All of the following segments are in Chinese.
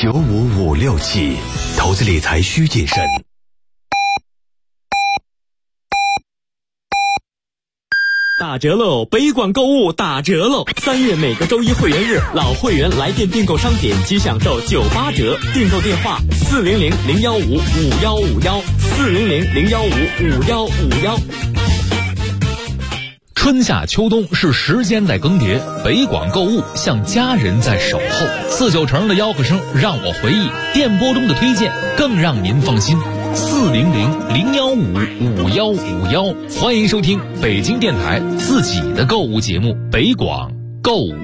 95567，投资理财需谨慎。 打折喽！北广购物打折喽！3月每个周一会员日，老会员来电订购商品即享受98折。订购电话：400-015-5151，400-015-5151。 春夏秋冬是时间在更迭，北广购物像家人在守候。49成的吆喝声让我回忆，电波中的推荐更让您放心。400-015-5151，欢迎收听北京电台自己的购物节目《北广购物》。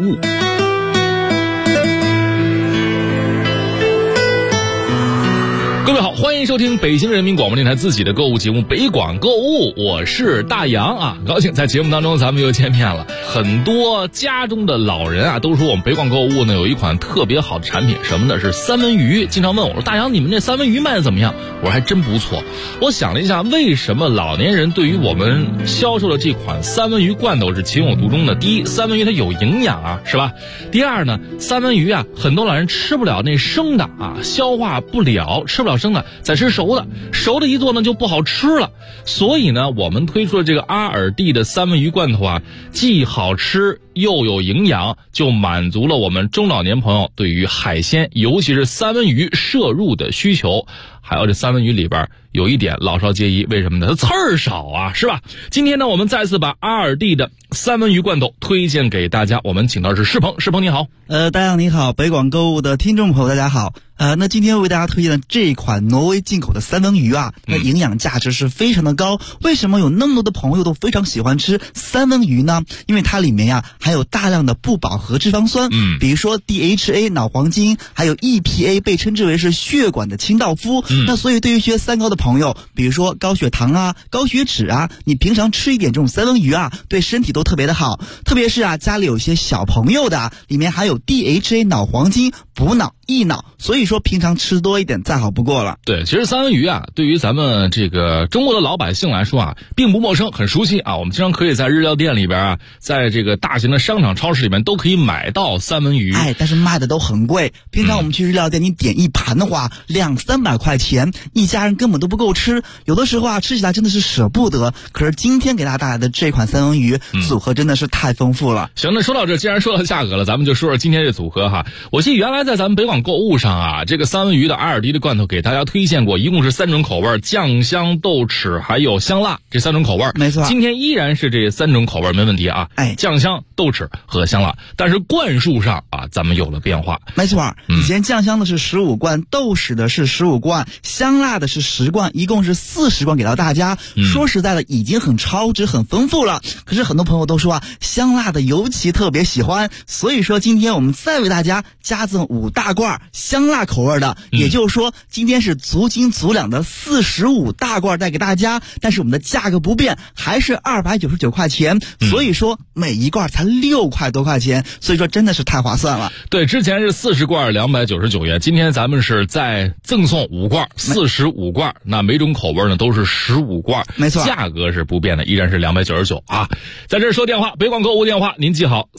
各位好，欢迎收听北京人民广播电台自己的购物节目《北广购物》，我是大洋啊，高兴在节目当中咱们又见面了。很多家中的老人啊都说我们北广购物呢有一款特别好的产品，什么呢？是三文鱼。经常问我说，大洋你们这三文鱼卖的怎么样？我说还真不错。我想了一下，为什么老年人对于我们销售的这款三文鱼罐头是情有独钟的？第一，三文鱼它有营养啊，是吧？第二呢，三文鱼啊很多老人吃不了那生的啊，消化不了，吃不了生的，再吃熟的，熟的一做呢就不好吃了。所以呢，我们推出了这个阿尔蒂的三文鱼罐头啊，既好吃又有营养，就满足了我们中老年朋友对于海鲜，尤其是三文鱼摄入的需求。还有这三文鱼里边有一点老少皆宜，为什么呢？它刺儿少啊，是吧？今天呢，我们再次把阿尔蒂的三文鱼罐头推荐给大家。我们请到的是世鹏，世鹏你好。 大家你好，北广购物的听众朋友大家好。那今天为大家推荐的这一款挪威进口的三文鱼啊，那营养价值是非常的高。为什么有那么多的朋友都非常喜欢吃三文鱼呢？因为它里面呀含有大量的不饱和脂肪酸，比如说 DHA 脑黄金，还有 EPA 被称之为是血管的清道夫。那所以对于一些三高的朋友，比如说高血糖啊、高血脂啊，你平常吃一点这种三文鱼啊，对身体都特别的好。特别是啊，家里有些小朋友的啊，里面含有 DHA 脑黄金，补脑益脑，所以说平常吃多一点再好不过了。 对，其实三文鱼啊，对于咱们这个中国的老百姓来说啊，并不陌生，很熟悉啊。我们经常可以在日料店里边啊，在这个大型的商场超市里面都可以买到三文鱼。 但是卖的都很贵。平常我们去日料店，你点一盘的话，200-300块钱，一家人根本都不够吃。有的时候啊，吃起来真的是舍不得。可是今天给大家带来的这款三文鱼组合真的是太丰富了。 行，那说到这，既然说到价格了，咱们就说说今天这组合哈。我记得原来在咱们北广购物上啊，这个三文鱼的阿尔蒂的罐头给大家推荐过，一共是3种口味，酱香、豆豉还有香辣，这3种口味。 没错， 今天依然是这3种口味，没问题啊。酱香、豆豉和香辣，但是罐数上啊，咱们有了变化。 没错，以前酱香的是15罐，豆豉的是15罐，香辣的是10罐，一共是40罐给到大家。说实在的，已经很超值、很丰富了。可是很多朋友都说啊，香辣的尤其特别喜欢，所以说今天我们再为大家加赠5大罐香辣口味的，也就是说今天是足斤足两的45大罐带给大家，但是我们的价格不变，还是299块钱，所以说每一罐才6块多块钱，所以说真的是太划算了。 对，之前是40罐299元，今天咱们是再赠送5罐45罐，那每种口味呢都是15罐， 没错， 价格是不变的，依然是299啊。在这说电话，北广购物电话您记好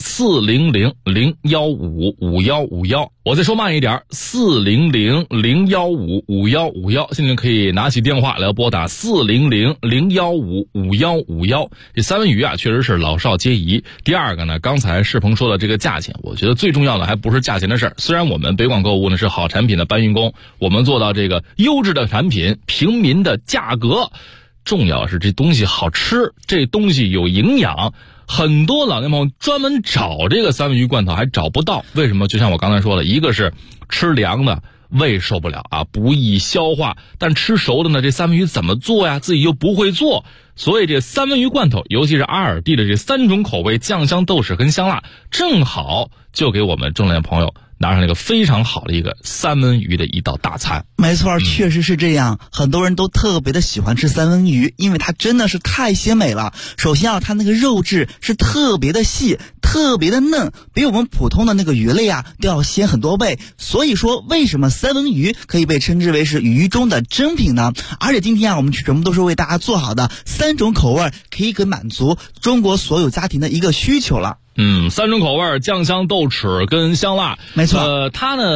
，400-015-5151。我再说慢一点，400-015-5151，现在可以拿起电话来拨打400-015-5151。这三文鱼啊，确实是老少皆宜。第二个呢，刚才世鹏说的这个价钱，我觉得最重要的还不是价钱的事儿。虽然我们北广购物呢是好产品的搬运工，我们做到这个优质的产品，平民的价格，重要是这东西好吃，这东西有营养。很多老年朋友专门找这个三文鱼罐头还找不到，为什么？就像我刚才说的，一个是吃凉的胃受不了啊，不易消化，但吃熟的呢，这三文鱼怎么做呀？自己又不会做，所以这三文鱼罐头，尤其是阿尔蒂的这3种口味，酱香、豆豉跟香辣，正好就给我们中老年朋友拿上了一个非常好的一个三文鱼的一道大餐。 没错，确实是这样。很多人都特别的喜欢吃三文鱼，因为它真的是太鲜美了。首先啊，它那个肉质是特别的细，特别的嫩，比我们普通的那个鱼类啊都要鲜很多倍。所以说，为什么三文鱼可以被称之为是鱼中的珍品呢？而且今天啊，我们全部都是为大家做好的3种口味，可以满足中国所有家庭的一个需求了。 3种口味，酱香、豆豉跟香辣。 没错， 它呢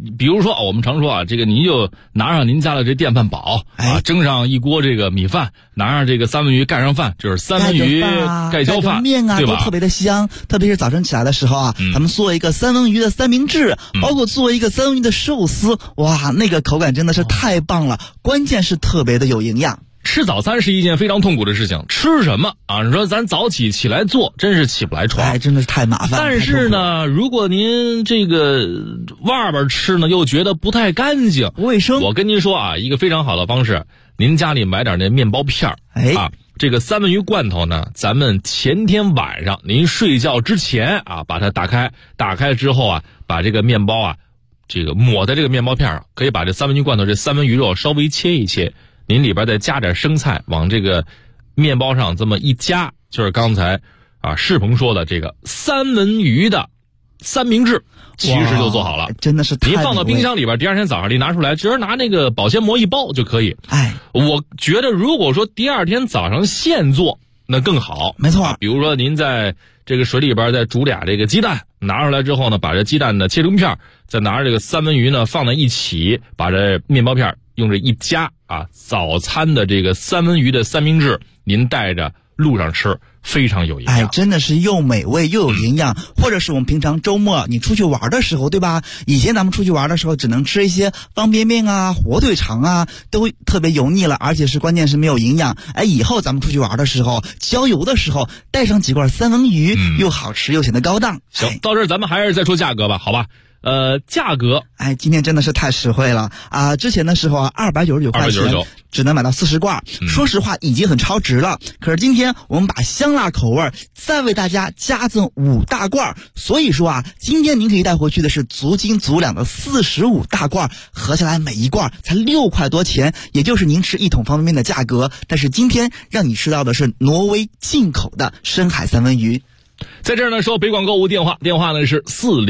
比如说我们常说啊，这个您就拿上您家的这电饭煲啊，蒸上一锅这个米饭，拿上这个三文鱼盖上饭，就是三文鱼盖浇饭面啊， 对吧？ 都特别的香。特别是早晨起来的时候啊，咱们做一个三文鱼的三明治，包括做一个三文鱼的寿司，哇，那个口感真的是太棒了，关键是特别的有营养。 吃早餐是一件非常痛苦的事情，吃什么啊？你说咱早起来做，真是起不来床， 真的是太麻烦。 但是呢，如果您这个外边吃呢，又觉得不太干净、 不卫生， 我跟您说啊，一个非常好的方式，您家里买点那面包片啊，这个三文鱼罐头呢，咱们前天晚上您睡觉之前啊，把它打开之后啊，把这个面包啊，这个抹在这个面包片上，可以把这三文鱼罐头这三文鱼肉稍微切一切。您里边再加点生菜，往这个面包上这么一夹，就是刚才啊世鹏说的这个三文鱼的三明治，其实就做好了， 真的是太美味。 您放到冰箱里边，第二天早上你拿出来，只是拿那个保鲜膜一包就可以。我觉得如果说第二天早上现做，那更好。 没错， 比如说您在这个水里边再煮俩这个鸡蛋，拿出来之后呢，把这鸡蛋呢切成片，再拿着这个三文鱼呢放在一起，把这面包片用这一夹啊，早餐的这个三文鱼的三明治，您带着路上吃，非常有营养。 真的是又美味又有营养。或者是我们平常周末你出去玩的时候，对吧？以前咱们出去玩的时候，只能吃一些方便面啊、火腿肠啊，都特别油腻了，而且是关键是没有营养。以后咱们出去玩的时候，郊游的时候，带上几罐三文鱼，又好吃又显得高档。 行，到这儿咱们还是再说价格吧，好吧？价格， 今天真的是太实惠了啊！之前的时候啊，299块钱只能买到40罐，说实话已经很超值了。可是今天我们把香辣口味再为大家加赠5大罐，所以说啊，今天您可以带回去的是足斤足两的45大罐，合下来每一罐才6块多钱，也就是您吃1桶方便面的价格。但是今天让你吃到的是挪威进口的深海三文鱼。 在这儿呢，说北广购物电话呢是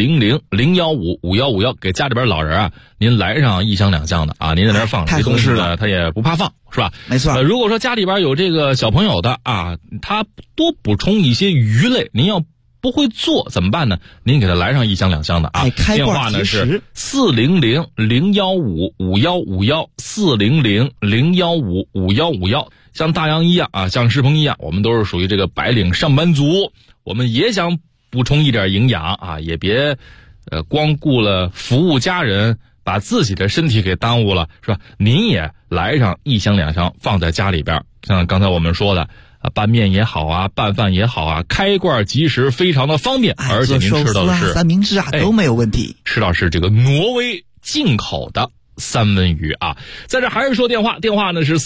400-015-5151，给家里边老人啊，您来上1箱2箱的啊，您在那儿放，这东西呢他也不怕放，是吧？ 没错。 如果说家里边有这个小朋友的啊，他多补充一些鱼类，您要不会做怎么办呢？您给他来上1箱2箱的啊。电话呢是400-015-5151，400-015-5151。像大洋一样啊，像世鹏一样，我们都是属于这个白领上班族，我们也想补充一点营养啊，也别光顾了服务家人，把自己的身体给耽误了，是吧？您也来上1箱2箱放在家里边，像刚才我们说的拌面也好啊，拌饭也好啊，开罐即食，非常的方便，而且您吃到的是三明治啊都没有问题， 吃到是这个挪威进口的三文鱼啊。在这还是说电话呢是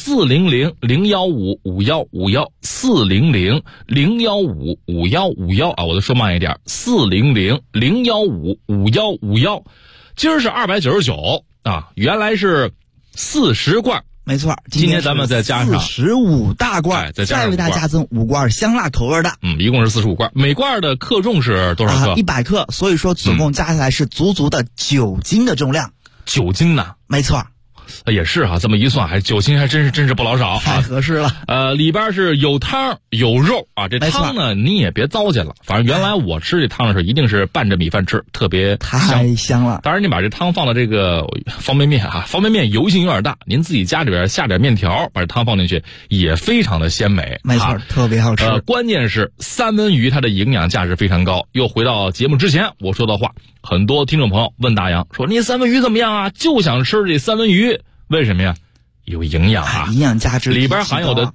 400-015-5151，400-015-5151啊，我都说慢一点，400-015-5151。今儿是299啊，原来是40罐。 没错， 今天咱们再加上 45大罐，再为大家加赠5罐香辣口味的， 一共是45罐，每罐的克重是多少克 ？100克，所以说总共加起来是足足的9斤的重量。 9斤呢？ 没错。 也是啊，这么一算，还9斤，还真是不老少啊， 太合适了。 里边是有汤有肉啊，这汤呢你也别糟践了，反正原来我吃这汤的时候一定是拌着米饭吃，特别太香了。 当然你把这汤放到这个方便面啊，方便面油性有点大，您自己家里边下点面条，把这汤放进去也非常的鲜美。 没错，特别好吃。 关键是三文鱼它的营养价值非常高。又回到节目之前我说的话，很多听众朋友问大洋说，你三文鱼怎么样啊？就想吃这三文鱼。为什么呀？有营养啊， 营养价值里边含有的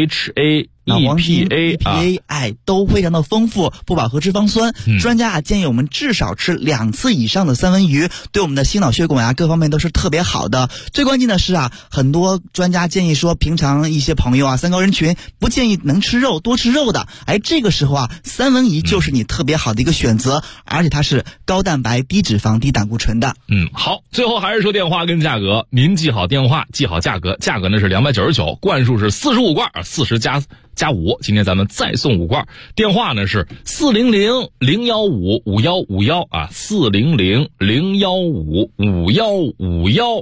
DHA、EPA 都非常的丰富，不饱和脂肪酸。专家建议我们至少吃2次以上的三文鱼，对我们的心脑血管各方面都是特别好的。最关键的是很多专家建议说，平常一些朋友三高人群不建议能吃肉，多吃肉的。这个时候三文鱼就是你特别好的一个选择，而且它是高蛋白、低脂肪、低胆固醇的。 好，最后还是说电话跟价格，您记好电话，记好价格，价格呢是299，罐数是45罐，40加5，今天咱们再送5罐。电话呢是400-015-5151啊，400-015-5151。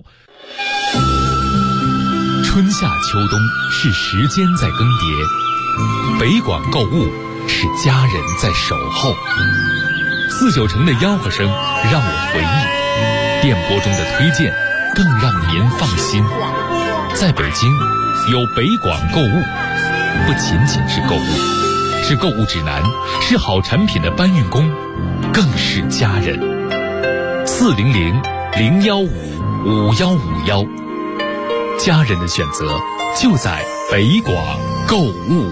春夏秋冬是时间在更迭，北广购物是家人在守候。4-9城的吆喝声让我回忆， 电波中的推荐更让您放心。在北京，有北广购物，不仅仅是购物，是购物指南，是好产品的搬运工，更是家人。400-015-5151，家人的选择就在北广购物。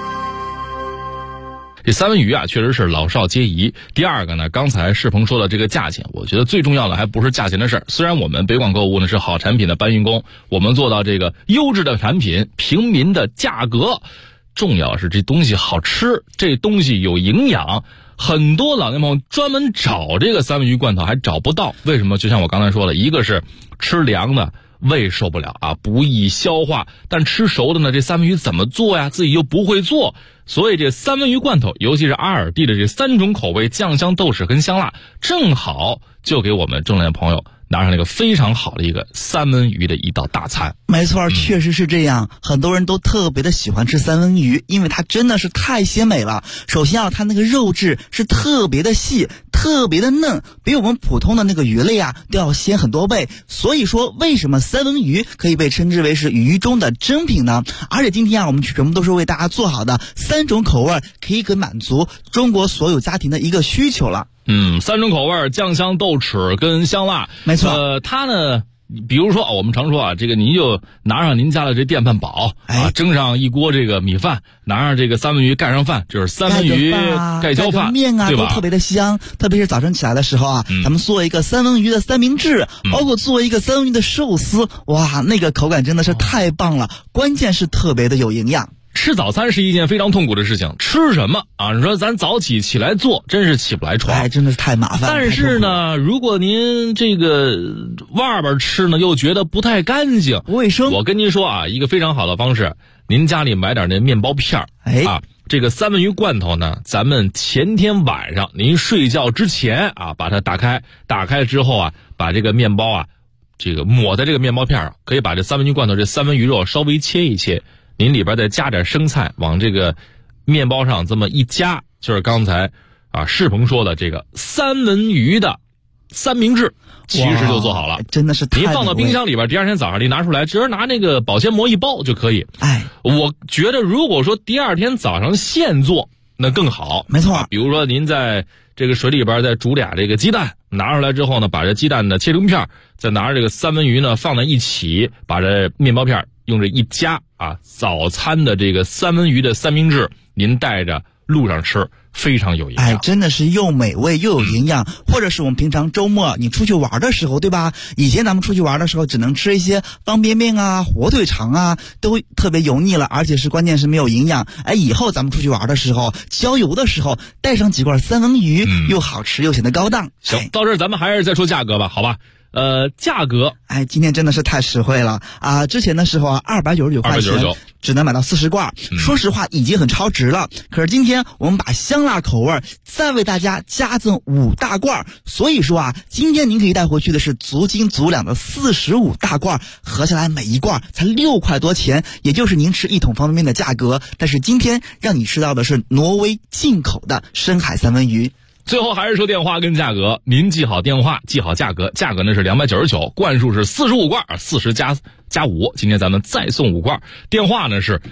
这三文鱼啊，确实是老少皆宜。第二个呢，刚才世鹏说的这个价钱，我觉得最重要的还不是价钱的事儿。虽然我们北广购物呢是好产品的搬运工，我们做到这个优质的产品，平民的价格，重要是这东西好吃，这东西有营养。很多老年朋友专门找这个三文鱼罐头还找不到，为什么？就像我刚才说的，一个是吃凉的胃受不了啊，不易消化，但吃熟的呢，这三文鱼怎么做呀？自己又不会做，所以这三文鱼罐头，尤其是阿尔蒂的这3种口味，酱香、豆豉跟香辣，正好就给我们中年朋友拿上了一个非常好的一个三文鱼的一道大餐。 没错，确实是这样。很多人都特别的喜欢吃三文鱼，因为它真的是太鲜美了。首先啊，它那个肉质是特别的细，特别的嫩，比我们普通的那个鱼类啊都要鲜很多倍。所以说，为什么三文鱼可以被称之为是鱼中的珍品呢？而且今天啊，我们全部都是为大家做好的3种口味，可以满足中国所有家庭的一个需求了。 3种口味，酱香、豆豉跟香辣。 没错。 它呢，比如说我们常说啊，这个您就拿上您家的这电饭煲啊，蒸上一锅这个米饭，拿上这个三文鱼盖上饭，就是三文鱼盖浇饭， 面啊， 对吧？ 都特别的香。特别是早上起来的时候啊，咱们做一个三文鱼的三明治，包括做一个三文鱼的寿司，哇，那个口感真的是太棒了。关键是特别的有营养。 吃早餐是一件非常痛苦的事情，吃什么啊？你说咱早起来做，真是起不来床， 真的是太麻烦。 但是呢，如果您这个外边吃呢，又觉得不太干净、 卫生， 我跟您说啊，一个非常好的方式，您家里买点那面包片啊，这个三文鱼罐头呢，咱们前天晚上您睡觉之前啊，把它打开之后啊，把这个面包啊，这个抹在这个面包片上，可以把这三文鱼罐头这三文鱼肉稍微切一切。您里边再加点生菜，往这个面包上这么一夹，就是刚才啊世鹏说的这个三文鱼的三明治，其实就做好了。 真的是太美味。 您放到冰箱里边，第二天早上您拿出来，直接拿那个保鲜膜一包就可以。我觉得如果说第二天早上现做，那更好。 没错。 比如说您在这个水里边再煮俩这个鸡蛋，拿出来之后呢，把这鸡蛋呢切成片，再拿着这个三文鱼呢放在一起，把这面包片用这一夹啊，早餐的这个三文鱼的三明治，您带着路上吃，非常有营养。 真的是又美味又有营养。或者是我们平常周末你出去玩的时候，对吧？以前咱们出去玩的时候，只能吃一些方便面啊、火腿肠啊，都特别油腻了，而且是关键是没有营养。以后咱们出去玩的时候，郊游的时候，带上几罐三文鱼，又好吃又显得高档。 行，到这儿咱们还是再说价格吧，好吧？价格， 今天真的是太实惠了啊！之前的时候啊，299块钱只能买到40罐，说实话已经很超值了。可是今天我们把香辣口味再为大家加赠5大罐，所以说啊，今天您可以带回去的是足斤足两的45大罐，合下来每一罐才6块多钱，也就是您吃1桶方便面的价格。但是今天让你吃到的是挪威进口的深海三文鱼。 最后还是说电话跟价格，您记好电话，记好价格，价格呢是299，罐数是45罐，40加5，今天咱们再送5罐。电话呢是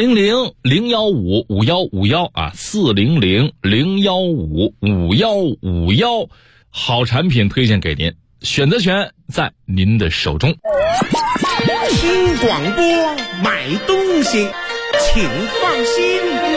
400-015-5151啊，400-015-5151，好产品推荐给您，选择权在您的手中。 听广播买东西，请放心。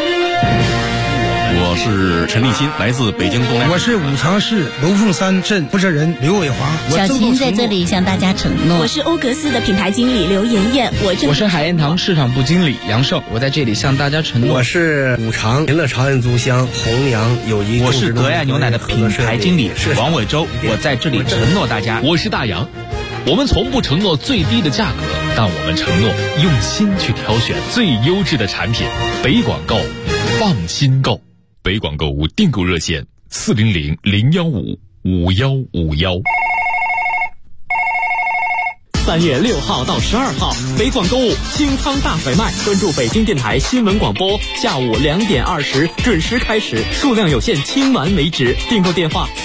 我是陈立新，来自北京东南。 我是武昌市龙凤山镇负责人刘伟华。 小琴在这里向大家承诺。 我是欧格斯的品牌经理刘妍妍。 我是海燕堂市场部经理杨胜，我在这里向大家承诺。 我是五常银乐长安租香弘扬友谊。 我是德爱牛奶的品牌经理王伟洲，我在这里承诺大家。 我是大洋，我们从不承诺最低的价格，但我们承诺用心去挑选最优质的产品。北广购，放心购。北广购物订购热线400-015-5151。 3月6号到12号，北广购物清仓大甩卖，关注北京电台新闻广播，下午2点20准时开始，数量有限，清完为止。订购电话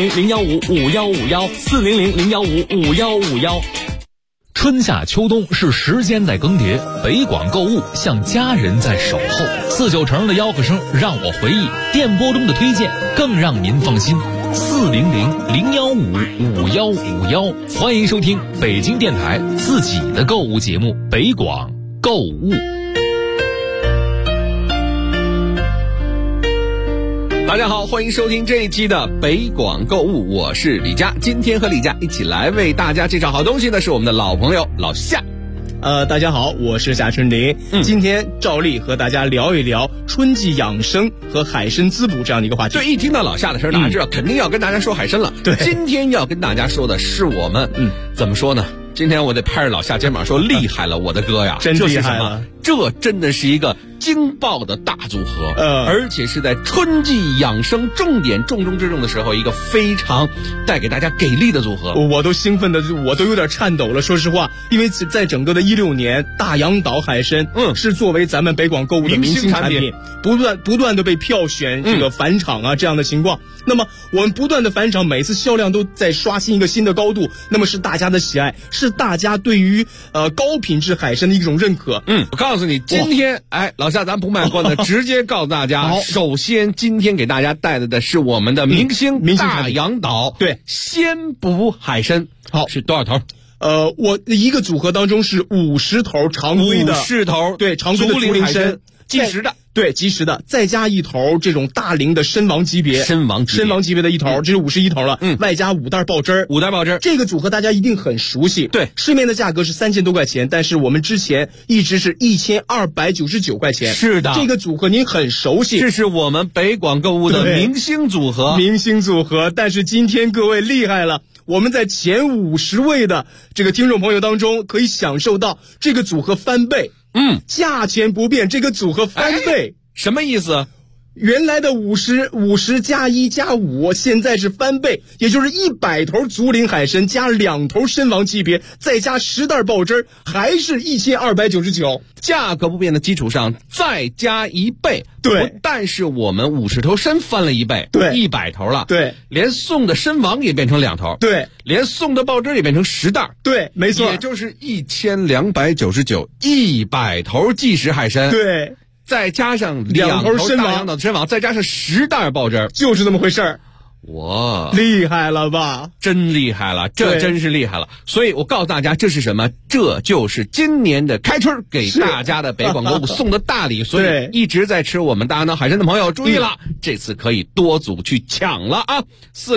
400-015-5151，400-015-5151。 春夏秋冬是时间在更迭，北广购物像家人在守候。49成的吆喝声让我回忆，电波中的推荐更让您放心。400-015-5151，欢迎收听北京电台自己的购物节目《北广购物》。 大家好，欢迎收听这一期的北广购物，我是李佳。今天和李佳一起来为大家介绍好东西的是我们的老朋友老夏。 大家好，我是夏春林。今天照例和大家聊一聊春季养生和海参滋补这样的一个话题。 对，一听到老夏的事儿，大家知道肯定要跟大家说海参了。 对， 今天要跟大家说的是我们，怎么说呢？今天我得拍着老夏肩膀说，厉害了，我的哥呀！ 真厉害了， 这真的是一个惊爆的大组合，而且是在春季养生重中之重的时候，一个非常带给大家给力的组合。 我都兴奋的，我都有点颤抖了。说实话，因为在整个的16年，大洋岛海参，是作为咱们北广购物的明星产品，不断的被票选这个返场啊这样的情况。那么我们不断的返场，每次销量都在刷新一个新的高度。那么是大家的喜爱，是大家对于高品质海参的一种认可。 我告诉你，今天老夏咱不卖关子，直接告诉大家，首先今天给大家带来的是我们的明星大洋岛鲜补海参。好，是多少头？ 我一个组合当中是50头常规的 50头， 对，常规的竹林参， 即食的。 对，即食的，再加一头这种大龄的参王级别的一头，这是51头了。外加5袋爆汁儿，这个组合大家一定很熟悉。 对， 市面的价格是3000多块钱，但是我们之前一直是1299块钱。 是的， 这个组合您很熟悉， 这是我们北广购物的明星组合。 但是今天各位厉害了。我们在前50位的这个听众朋友当中，可以享受到这个组合翻倍。价钱不变，这个组合翻倍， 什么意思？ 原来的50加1加5，现在是翻倍，也就是100头竹林海参加2头参王级别，再加10袋爆汁，还是1299。 价格不变的基础上再加1倍。 对， 不但是我们50头参翻了1倍， 对 ，100头了， 对， 连送的参王也变成2头， 对， 连送的爆汁也变成10袋， 对，没错， 也就是1299，100头即食海参， 对， 再加上2头大洋岛的参王，再加上10袋爆汁， 就是这么回事儿。 哇， 厉害了吧？ 真厉害了，这真是厉害了。所以我告诉大家，这是什么？这就是今年的开春给大家的北广购物送的大礼。所以一直在吃我们大洋岛海参的朋友注意了，这次可以多组去抢了啊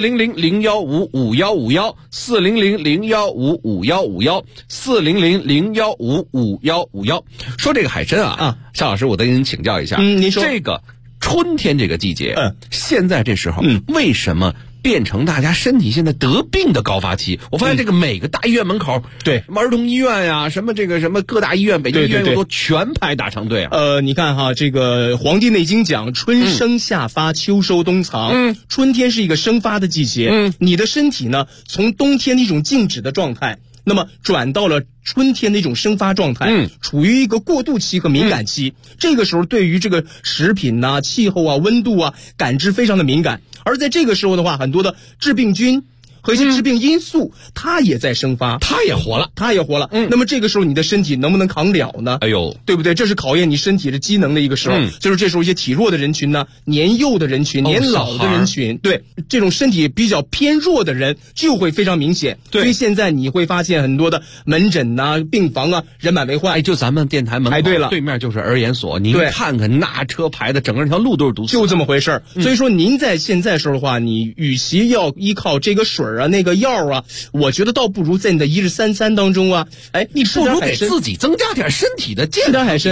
！400-015-5151，400-015-5151，400-015-5151。说这个海参夏老师，我得跟您请教一下。 您说这个春天这个季节，现在这时候，为什么变成大家身体现在得病的高发期？我发现这个每个大医院门口， 对， 什么儿童医院呀，什么各大医院，北京医院又都全排大长队啊。 你看哈，这个《黄帝内经》讲春生夏发，秋收冬藏。春天是一个生发的季节。你的身体呢，从冬天的一种静止的状态，那么转到了春天的一种生发状态，处于一个过渡期和敏感期。这个时候对于这个食品啊、气候啊、温度啊感知非常的敏感，而在这个时候的话，很多的致病菌和一些致病因素，它也在生发， 它也活了。 那么这个时候你的身体能不能扛了呢？ 哎呦， 对不对？这是考验你身体的机能的一个时候。就是这时候一些体弱的人群呢，年幼的人群、年老的人群，对这种身体比较偏弱的人就会非常明显。 对， 所以现在你会发现很多的门诊啊、病房啊人满为患。 就咱们电台门口对面就是儿研所，您看看那车排的整个条路都是堵死， 就这么回事。所以说您在现在时候的话，你与其要依靠这个水啊、那个药啊，我觉得倒不如在你的1日3餐当中啊， 你不如给自己增加点身体的健康力。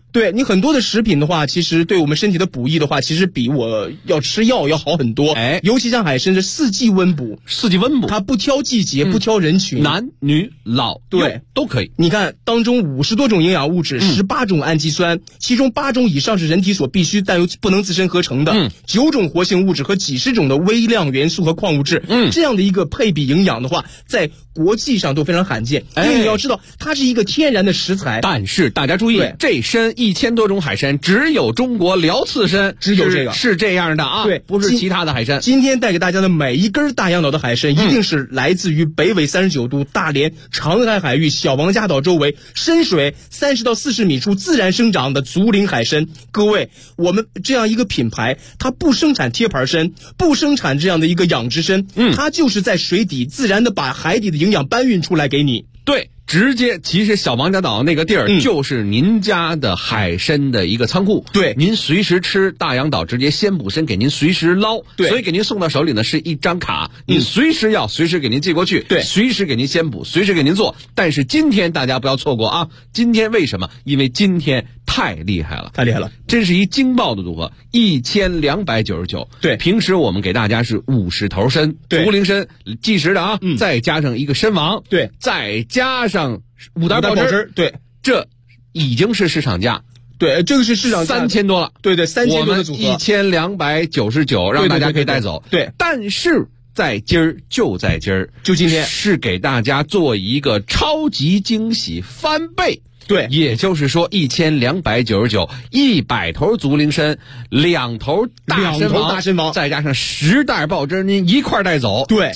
对你很多的食品的话，其实对我们身体的补益的话，其实比我要吃药要好很多。尤其像海参是四季温补，它不挑季节，不挑人群， 男女老对都可以。 你看当中50多种营养物质，18种氨基酸，其中8种以上是人体所必须但又不能自身合成的，9种活性物质和几十种的微量元素和矿物质，这样的一个配比营养的话，在国际上都非常罕见。因为你要知道，它是一个天然的食材。 但是大家注意，这参1000多种海参，只有中国辽刺参， 只有这个是这样的啊， 对， 不是其他的海参。 今天带给大家的每一根大洋岛的海参，一定是来自于北纬39度大连长海海域小王家岛周围深水30到40米处自然生长的竹林海参。各位，我们这样一个品牌，它不生产贴牌参，不生产这样的一个养殖参，它就是在水底自然的把海底的营养搬运出来给你。 对，直接，其实小王家岛那个地儿就是您家的海参的一个仓库。 对， 您随时吃大洋岛直接鲜捕参给您随时捞。 对， 所以给您送到手里呢是一张卡，您随时要随时给您寄过去。 对， 随时给您鲜捕，随时给您做。但是今天大家不要错过啊！今天为什么？因为今天太厉害了， 太厉害了， 真是一惊爆的组合，1299。 对， 平时我们给大家是50头参，竹林参计时的啊，再加上一个参王， 对， 再加上5袋爆汁，对， 这已经是市场价。 对，这个是市场价 3000多了。 对，3000多的组合 ，1299，让大家可以带走。 对， 但是在今儿，就在今儿， 就今天是给大家做一个超级惊喜，翻倍。 对， 也就是说1299，100头竹林参，2头大参王，再加上10袋爆汁，您一块带走。 对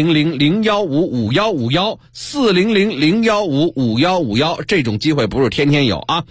，40001551551，400015551，这种机会不是天天有啊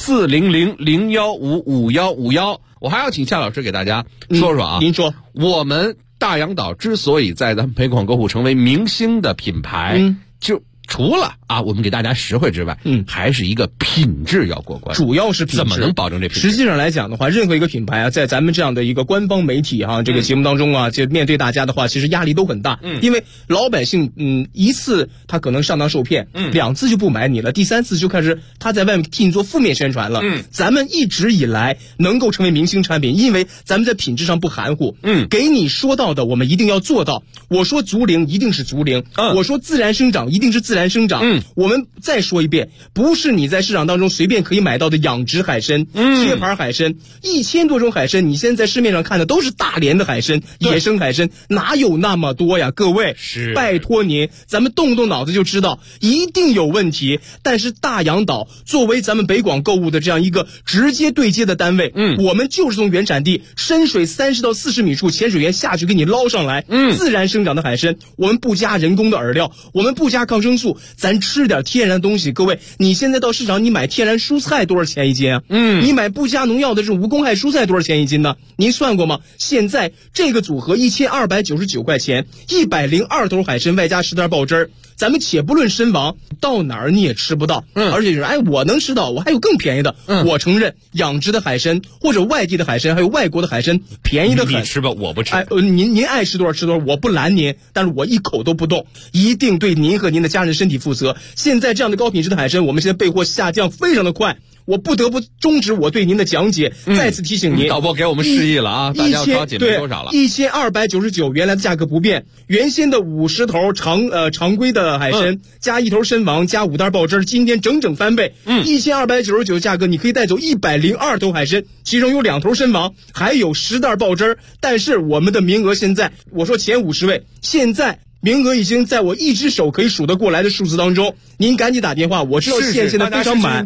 ，400015551，我还要请夏老师给大家说说啊。 您说， 我们大洋岛之所以在咱们北广购物成为明星的品牌，就除了啊，我们给大家实惠之外，还是一个品质要过关， 主要是品质。 怎么能保证这品质？ 实际上来讲的话，任何一个品牌啊，在咱们这样的一个官方媒体哈，这个节目当中啊，就面对大家的话，其实压力都很大。因为老百姓一次他可能上当受骗，2次就不买你了，第3次就开始他在外面替你做负面宣传了。咱们一直以来能够成为明星产品，因为咱们在品质上不含糊。给你说到的，我们一定要做到。我说竹林一定是竹林，我说自然生长一定是自然生长。我们再说一遍，不是你在市场当中随便可以买到的养殖海参、贴牌海参，1000多种海参，你现在市面上看的都是大连的海参、野生海参，哪有那么多呀？各位，拜托您，咱们动动脑子就知道，一定有问题。但是大洋岛作为咱们北广购物的这样一个直接对接的单位，我们就是从原产地深水30到40米处潜水员下去给你捞上来，自然生长的海参，我们不加人工的饵料，我们不加抗生素，咱吃点天然的东西。各位，你现在到市场你买天然蔬菜多少钱一斤啊？你买不加农药的这种无公害蔬菜多少钱一斤呢？您算过吗？现在这个组合1299块钱，102头海参外加10袋爆汁儿。咱们且不论参王，到哪儿你也吃不到。而且是我能吃到，我还有更便宜的。我承认养殖的海参或者外地的海参，还有外国的海参便宜的很。 你吃吧，我不吃。 您爱吃多少吃多少，我不拦您，但是我一口都不动，一定对您和您的家人身体负责。现在这样的高品质的海参，我们现在备货下降非常的快。我不得不终止我对您的讲解，再次提醒您， 导播给我们示意了啊，大家要抓紧没多少了。 1299原来的价格不变，原先的50头常规的海参加1头参王加5袋爆汁，今天整整翻倍。1299价格你可以带走102头海参，其中有2头参王，还有10袋爆汁。但是我们的名额现在，我说前50位，现在名额已经在我一只手可以数得过来的数字当中，您赶紧打电话，我知道现在非常满。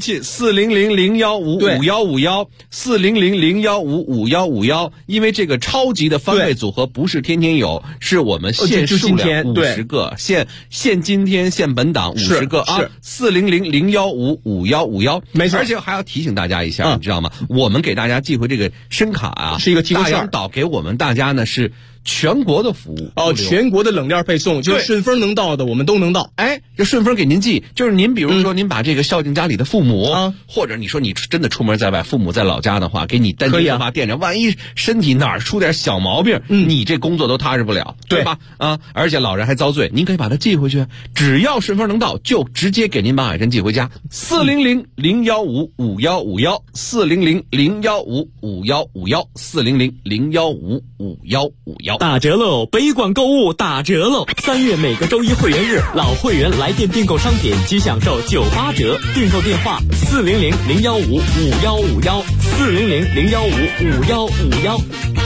400015551，400015551，因为这个超级的翻倍组合不是天天有，是我们限数量50个，限今天限本档50个啊，400015551， 没错。 而且还要提醒大家一下，你知道吗？我们给大家寄回这个参卡啊， 是一个提供券， 大洋岛给我们大家呢是全国的服务哦，全国的冷链配送，就是顺丰能到的我们都能到。 哎，这顺丰给您寄，就是您比如说您把这个孝敬家里的父母，或者你说你真的出门在外，父母在老家的话，给你单接电话垫着，万一身体哪儿出点小毛病，你这工作都踏实不了，对吧？啊，而且老人还遭罪，您可以把它寄回去，只要顺丰能到，就直接给您把海参寄回家。400-015-5151，400-015-5151，400-015-5151。 打折喽！北广购物打折喽！3月每个周一会员日，老会员来电订购商品即享受98折。订购电话400-015-5151，400-015-5151。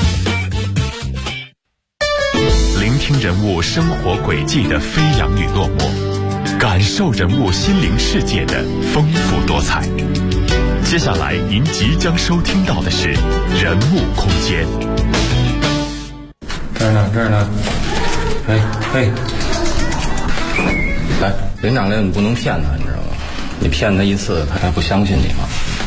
聆听人物生活轨迹的飞扬与落寞，感受人物心灵世界的丰富多彩。接下来您即将收听到的是人物空间。 这儿呢，嘿，来，领长来，你不能骗他，你知道吗？你骗他一次，他还不相信你吗？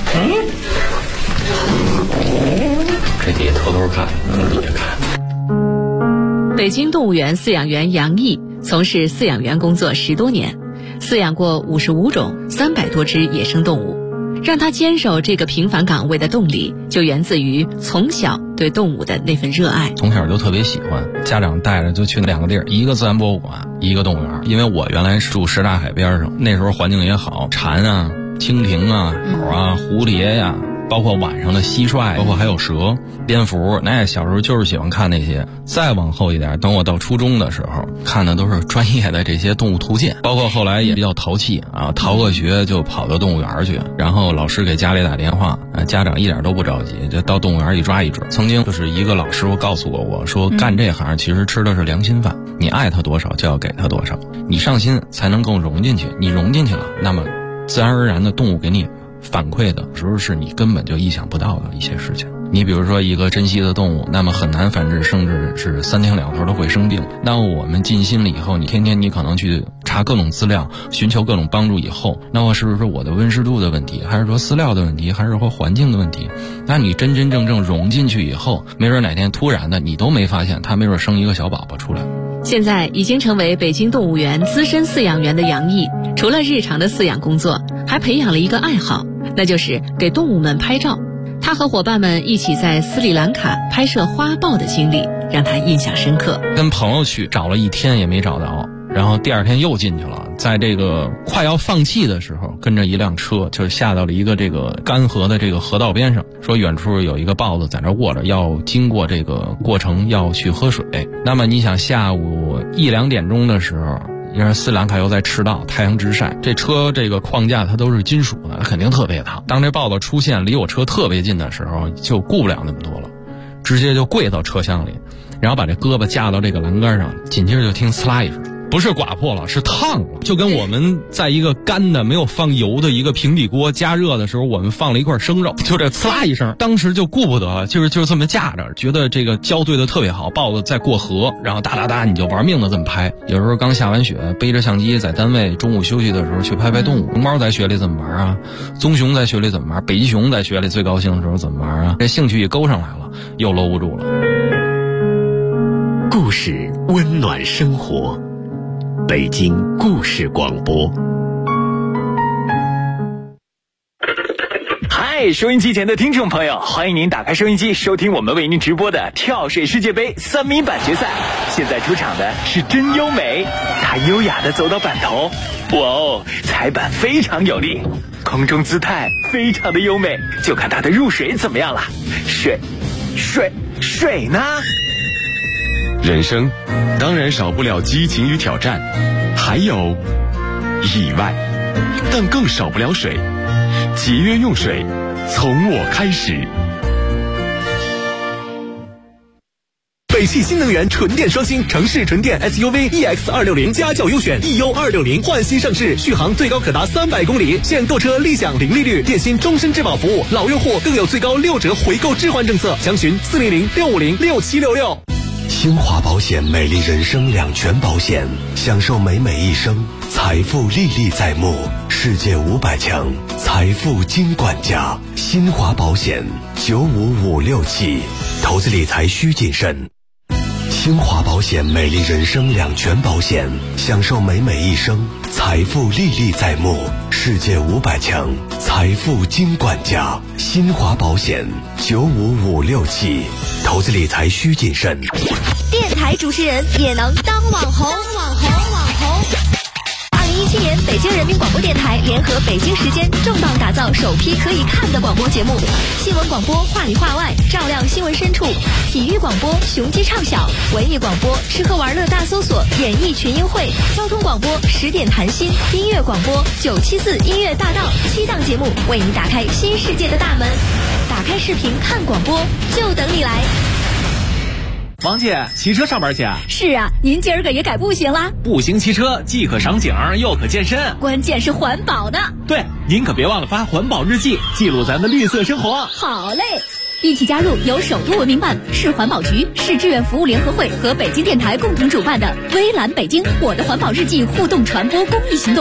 这底下偷偷看，底下看。 北京动物园饲养员杨毅从事饲养员工作10多年，饲养过55种300多只野生动物。让他坚守这个平凡岗位的动力，就源自于从小对动物的那份热爱。 从小就特别喜欢，家长带着就去2个地儿，一个自然博物馆，一个动物园。因为我原来是住什刹海边上，那时候环境也好，蝉啊、蜻蜓啊、鸟啊、蝴蝶呀，包括晚上的蟋蟀，包括还有蛇、蝙蝠，那小时候就是喜欢看那些。再往后一点，等我到初中的时候，看的都是专业的这些动物图鉴，包括后来也比较淘气啊，逃个学就跑到动物园去，然后老师给家里打电话，家长一点都不着急，就到动物园一抓一准。曾经就是一个老师傅告诉过我说，干这行其实吃的是良心饭，你爱他多少就要给他多少，你上心才能更融进去，你融进去了，那么自然而然的动物给你反馈的时候是你根本就意想不到的一些事情。你比如说一个珍稀的动物，那么很难繁殖，甚至是3天2头都会生病。那么我们尽心了以后，你天天你可能去查各种资料，寻求各种帮助以后，那么是不是我的温湿度的问题，还是说饲料的问题，还是说环境的问题？那你真真正正融进去以后，没准哪天突然的你都没发现，它没准生一个小宝宝出来。 现在已经成为北京动物园资深饲养员的杨毅，除了日常的饲养工作，还培养了一个爱好，那就是给动物们拍照。他和伙伴们一起在斯里兰卡拍摄花豹的经历让他印象深刻。 跟朋友去找了1天也没找到，然后第2天又进去了，在这个快要放弃的时候，跟着一辆车就下到了一个这个干涸的这个河道边上，说远处有一个豹子在那卧着，要经过这个过程要去喝水。那么你想下午1、2点钟的时候，因为斯里兰卡又在赤道，太阳直晒，这车这个框架它都是金属的，肯定特别烫。当这豹子出现离我车特别近的时候，就顾不了那么多了，直接就跪到车厢里，然后把这胳膊架到这个栏杆上，紧接着就听呲啦一声，不是刮破了，是烫了，就跟我们在一个干的没有放油的一个平底锅加热的时候，我们放了一块生肉，就这呲啦一声，当时就顾不得了，就是这么架着，觉得这个胶对的特别好，豹子在过河，然后哒哒哒你就玩命的这么拍。有时候刚下完雪，背着相机在单位中午休息的时候去拍拍动物，熊猫在雪里怎么玩啊，棕熊在雪里怎么玩，北极熊在雪里最高兴的时候怎么玩啊，这兴趣一勾上来了，又搂不住了。 故事温暖生活，北京故事广播。 嗨，收音机前的听众朋友，欢迎您打开收音机，收听我们为您直播的跳水世界杯3米板决赛。现在出场的是真优美，她优雅地走到板头，哇哦，踩板非常有力，空中姿态非常的优美，就看她的入水怎么样了。水呢？ 人生当然少不了激情与挑战，还有意外，但更少不了水。节约用水，从我开始。 北汽新能源纯电双星城市纯电 SUV EX260家轿优选 EU260换新上市，续航最高可达300公里，现购车立享零利率，电信终身质保服务，老用户更有最高6折回购置换政策，详询400-650-6766。 新华保险美丽人生2全保险，享受美美一生，财富历历在目，世界500强财富金管家。新华保险95567，投资理财需谨慎。 新华保险美丽人生两全保险，享受美美一生，财富历历在目，世界500强，财富金管家。新华保险95567，投资理财需谨慎。 电台主持人也能当网红。2017年，北京人民广播电台联合北京时间重磅打造首批可以看的广播节目：新闻广播话里话外，照亮新闻深处；体育广播雄鸡唱晓；文艺广播吃喝玩乐大搜索，演艺群英会；交通广播10点谈心；音乐广播974音乐大道，7档节目为你打开新世界的大门。打开视频看广播，就等你来。 王姐，骑车上班去啊？ 是啊，您今儿个也改步行啦？ 步行骑车既可赏景又可健身， 关键是环保的。 对，您可别忘了发环保日记，记录咱的绿色生活。 好嘞，一起加入由首都文明办、市环保局、市志愿服务联合会和北京电台共同主办的“微蓝北京我的环保日记”互动传播公益行动。